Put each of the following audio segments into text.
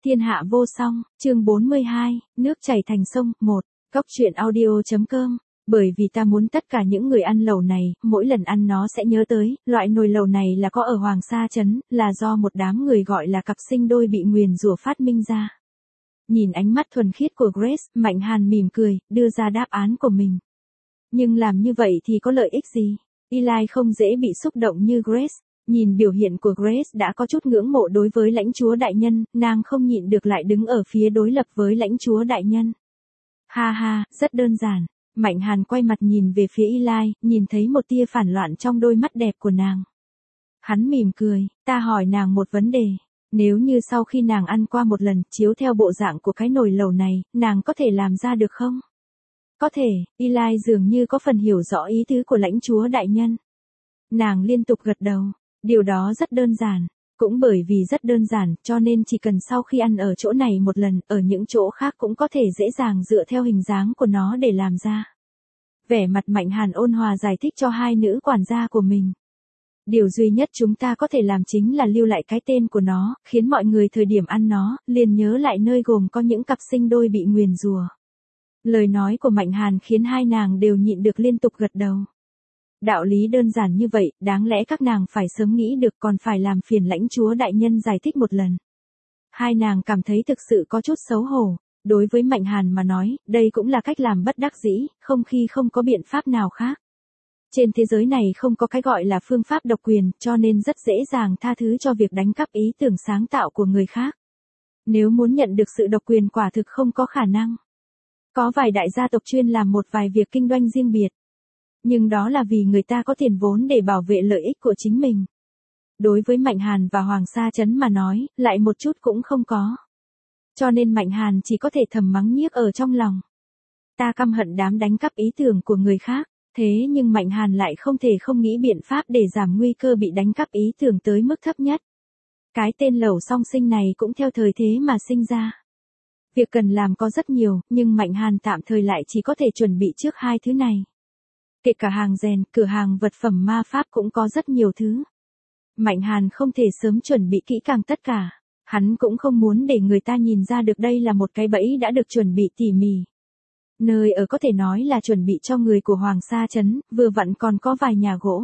Thiên hạ vô song, chương 42, nước chảy thành sông, 1, Cóc truyện audio.com. Bởi vì ta muốn tất cả những người ăn lẩu này, mỗi lần ăn nó sẽ nhớ tới, loại nồi lẩu này là có ở Hoàng Sa Trấn, là do một đám người gọi là cặp sinh đôi bị nguyền rủa phát minh ra. Nhìn ánh mắt thuần khiết của Grace, Mạnh Hàn mỉm cười, đưa ra đáp án của mình. Nhưng làm như vậy thì có lợi ích gì? Eli không dễ bị xúc động như Grace. Nhìn biểu hiện của Grace đã có chút ngưỡng mộ đối với lãnh chúa đại nhân, nàng không nhịn được lại đứng ở phía đối lập với lãnh chúa đại nhân. Ha ha, rất đơn giản. Mạnh Hàn quay mặt nhìn về phía Eli, nhìn thấy một tia phản loạn trong đôi mắt đẹp của nàng. Hắn mỉm cười, ta hỏi nàng một vấn đề. Nếu như sau khi nàng ăn qua một lần, chiếu theo bộ dạng của cái nồi lẩu này, nàng có thể làm ra được không? Có thể, Eli dường như có phần hiểu rõ ý tứ của lãnh chúa đại nhân. Nàng liên tục gật đầu. Điều đó rất đơn giản. Cũng bởi vì rất đơn giản, cho nên chỉ cần sau khi ăn ở chỗ này một lần, ở những chỗ khác cũng có thể dễ dàng dựa theo hình dáng của nó để làm ra. Vẻ mặt Mạnh Hàn ôn hòa giải thích cho hai nữ quản gia của mình. Điều duy nhất chúng ta có thể làm chính là lưu lại cái tên của nó, khiến mọi người thời điểm ăn nó, liền nhớ lại nơi gồm có những cặp sinh đôi bị nguyền rủa. Lời nói của Mạnh Hàn khiến hai nàng đều nhịn được liên tục gật đầu. Đạo lý đơn giản như vậy, đáng lẽ các nàng phải sớm nghĩ được, còn phải làm phiền lãnh chúa đại nhân giải thích một lần. Hai nàng cảm thấy thực sự có chút xấu hổ. Đối với Mạnh Hàn mà nói, đây cũng là cách làm bất đắc dĩ, không khi không có biện pháp nào khác. Trên thế giới này không có cái gọi là phương pháp độc quyền, cho nên rất dễ dàng tha thứ cho việc đánh cắp ý tưởng sáng tạo của người khác. Nếu muốn nhận được sự độc quyền quả thực không có khả năng. Có vài đại gia tộc chuyên làm một vài việc kinh doanh riêng biệt. Nhưng đó là vì người ta có tiền vốn để bảo vệ lợi ích của chính mình. Đối với Mạnh Hàn và Hoàng Sa Trấn mà nói, lại một chút cũng không có. Cho nên Mạnh Hàn chỉ có thể thầm mắng nhiếc ở trong lòng. Ta căm hận đám đánh cắp ý tưởng của người khác, thế nhưng Mạnh Hàn lại không thể không nghĩ biện pháp để giảm nguy cơ bị đánh cắp ý tưởng tới mức thấp nhất. Cái tên lẩu song sinh này cũng theo thời thế mà sinh ra. Việc cần làm có rất nhiều, nhưng Mạnh Hàn tạm thời lại chỉ có thể chuẩn bị trước hai thứ này. Kể cả hàng rèn, cửa hàng vật phẩm ma pháp cũng có rất nhiều thứ. Mạnh Hàn không thể sớm chuẩn bị kỹ càng tất cả. Hắn cũng không muốn để người ta nhìn ra được đây là một cái bẫy đã được chuẩn bị tỉ mỉ. Nơi ở có thể nói là chuẩn bị cho người của Hoàng Sa Trấn, vừa vặn còn có vài nhà gỗ.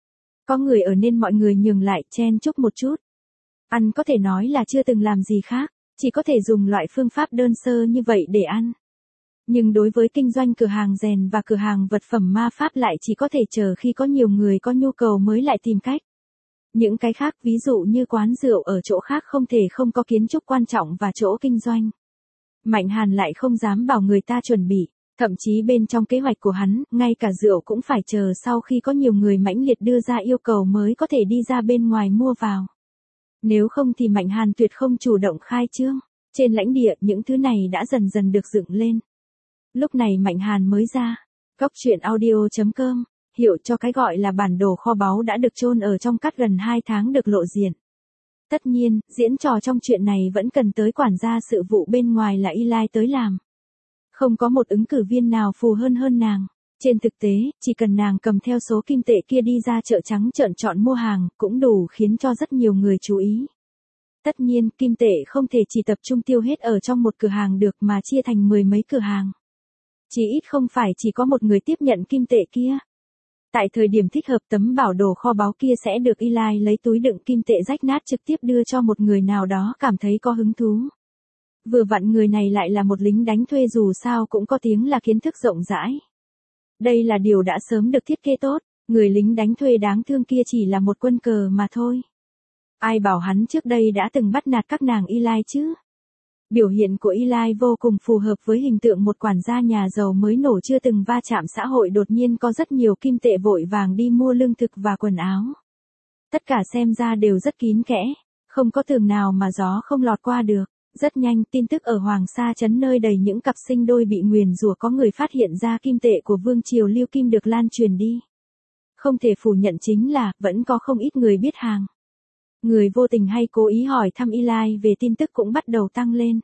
Có người ở nên mọi người nhường lại, chen chúc một chút. Ăn có thể nói là chưa từng làm gì khác, chỉ có thể dùng loại phương pháp đơn sơ như vậy để ăn. Nhưng đối với kinh doanh cửa hàng rèn và cửa hàng vật phẩm ma pháp lại chỉ có thể chờ khi có nhiều người có nhu cầu mới lại tìm cách. Những cái khác ví dụ như quán rượu ở chỗ khác không thể không có kiến trúc quan trọng và chỗ kinh doanh. Mạnh Hàn lại không dám bảo người ta chuẩn bị, thậm chí bên trong kế hoạch của hắn, ngay cả rượu cũng phải chờ sau khi có nhiều người mãnh liệt đưa ra yêu cầu mới có thể đi ra bên ngoài mua vào. Nếu không thì Mạnh Hàn tuyệt không chủ động khai trương. Trên lãnh địa những thứ này đã dần dần được dựng lên. Lúc này Mạnh Hàn mới ra. Cóc truyện audio.com. Hiệu cho cái gọi là bản đồ kho báu đã được chôn ở trong cát gần 2 tháng được lộ diện. Tất nhiên, diễn trò trong chuyện này vẫn cần tới quản gia sự vụ bên ngoài là Eli tới làm. Không có một ứng cử viên nào phù hơn nàng. Trên thực tế, chỉ cần nàng cầm theo số kim tệ kia đi ra chợ trắng trợn chọn mua hàng, cũng đủ khiến cho rất nhiều người chú ý. Tất nhiên, kim tệ không thể chỉ tập trung tiêu hết ở trong một cửa hàng được mà chia thành 10 mấy cửa hàng. Chỉ ít không phải chỉ có một người tiếp nhận kim tệ kia. Tại thời điểm thích hợp tấm bảo đồ kho báu kia sẽ được Eli lấy túi đựng kim tệ rách nát trực tiếp đưa cho một người nào đó cảm thấy có hứng thú. Vừa vặn người này lại là một lính đánh thuê dù sao cũng có tiếng là kiến thức rộng rãi. Đây là điều đã sớm được thiết kế tốt, người lính đánh thuê đáng thương kia chỉ là một quân cờ mà thôi. Ai bảo hắn trước đây đã từng bắt nạt các nàng Eli chứ? Biểu hiện của Eli vô cùng phù hợp với hình tượng một quản gia nhà giàu mới nổ chưa từng va chạm xã hội đột nhiên có rất nhiều kim tệ vội vàng đi mua lương thực và quần áo. Tất cả xem ra đều rất kín kẽ, không có tường nào mà gió không lọt qua được. Rất nhanh tin tức ở Hoàng Sa Trấn nơi đầy những cặp sinh đôi bị nguyền rủa có người phát hiện ra kim tệ của Vương Triều Lưu Kim được lan truyền đi. Không thể phủ nhận chính là vẫn có không ít người biết hàng. Người vô tình hay cố ý hỏi thăm Eli về tin tức cũng bắt đầu tăng lên.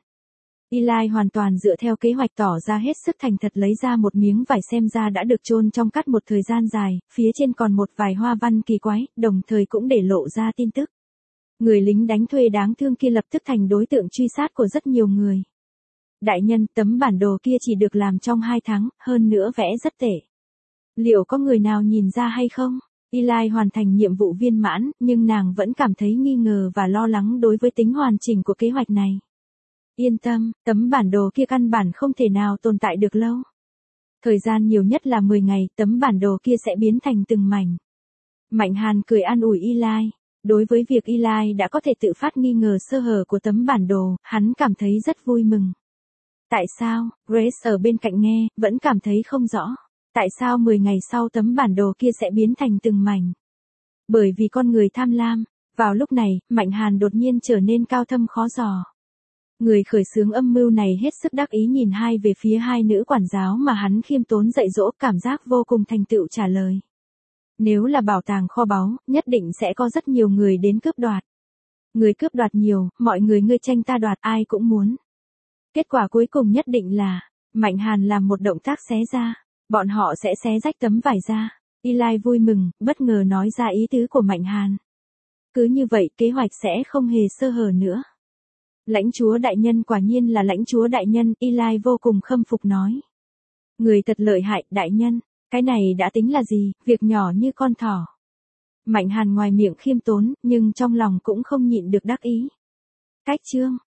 Eli hoàn toàn dựa theo kế hoạch tỏ ra hết sức thành thật lấy ra một miếng vải xem ra đã được chôn trong cát một thời gian dài, phía trên còn một vài hoa văn kỳ quái, đồng thời cũng để lộ ra tin tức. Người lính đánh thuê đáng thương kia lập tức thành đối tượng truy sát của rất nhiều người. Đại nhân, tấm bản đồ kia chỉ được làm trong 2 tháng, hơn nữa vẽ rất tệ. Liệu có người nào nhìn ra hay không? Eli hoàn thành nhiệm vụ viên mãn, nhưng nàng vẫn cảm thấy nghi ngờ và lo lắng đối với tính hoàn chỉnh của kế hoạch này. Yên tâm, tấm bản đồ kia căn bản không thể nào tồn tại được lâu. Thời gian nhiều nhất là 10 ngày, tấm bản đồ kia sẽ biến thành từng mảnh. Mạnh Hàn cười an ủi Eli. Đối với việc Eli đã có thể tự phát nghi ngờ sơ hở của tấm bản đồ, hắn cảm thấy rất vui mừng. Tại sao? Grace ở bên cạnh nghe, vẫn cảm thấy không rõ. Tại sao 10 ngày sau tấm bản đồ kia sẽ biến thành từng mảnh? Bởi vì con người tham lam. Vào lúc này, Mạnh Hàn đột nhiên trở nên cao thâm khó dò. Người khởi xướng âm mưu này hết sức đắc ý nhìn về phía hai nữ quản giáo mà hắn khiêm tốn dạy dỗ, cảm giác vô cùng thành tựu trả lời. Nếu là bảo tàng kho báu, nhất định sẽ có rất nhiều người đến cướp đoạt. Người cướp đoạt nhiều, mọi người ngươi tranh ta đoạt, ai cũng muốn. Kết quả cuối cùng nhất định là, Mạnh Hàn làm một động tác xé ra. Bọn họ sẽ xé rách tấm vải ra. Eli vui mừng, bất ngờ nói ra ý tứ của Mạnh Hàn. Cứ như vậy, kế hoạch sẽ không hề sơ hở nữa. Lãnh chúa đại nhân quả nhiên là lãnh chúa đại nhân, Eli vô cùng khâm phục nói. Người thật lợi hại, đại nhân. Cái này đã tính là gì, việc nhỏ như con thỏ. Mạnh Hàn ngoài miệng khiêm tốn, nhưng trong lòng cũng không nhịn được đắc ý. Cách chương.